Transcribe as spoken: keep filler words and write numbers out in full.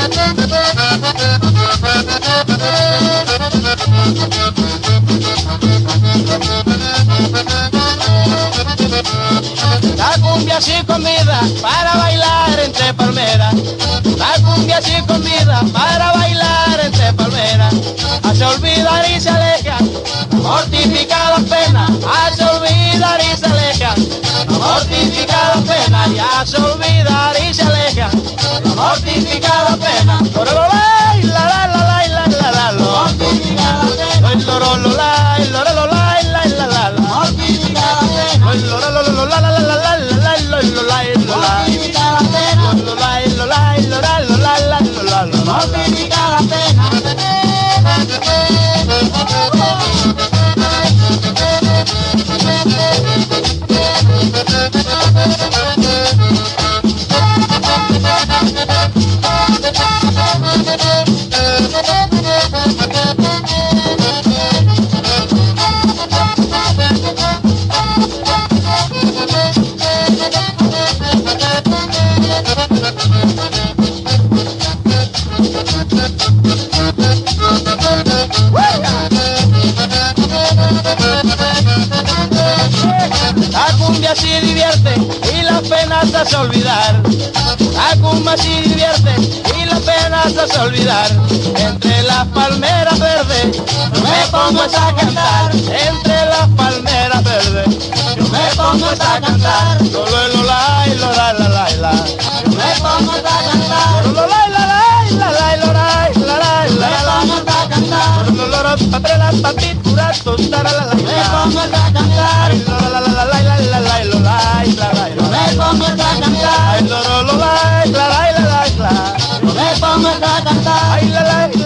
La cumbia sí con vida para bailar entre palmeras. La cumbia sí con vida para bailar entre palmeras. Hace olvidar y se aleja, mortificadas penas. Hace olvidar y se aleja, mortificadas penas. Y hace olvidar y se aleja, mortificadas penas. Lorololay, la la la la la la la la. Mortificadas penas. Lorololay, lorololay, la la la la. Mortificadas penas. Lorololay, la la la la la la la la. Mortificadas penas. Lorololay, lorolay, lorolay, lorolay, la la la. Mortificadas penas. La cumbia sí divierte y las penas hace olvidar. La cumbia sí divierte y las penas hace olvidar. Entre las palmeras verdes yo me pongo a cantar. Entre las palmeras verdes yo me pongo a cantar. Lo lo la lo la la la la. Yo me pongo a cantar. Lo la la la la la lo la la la la. Me pongo a cantar. Lo lo lo patrela patitura tostara la la. Me pongo a cantar. Lo la la la la la la la lo la la la. Yo me pongo a cantar. Lo lo lo la la la la la. Yo me pongo a cantar. Ay la la.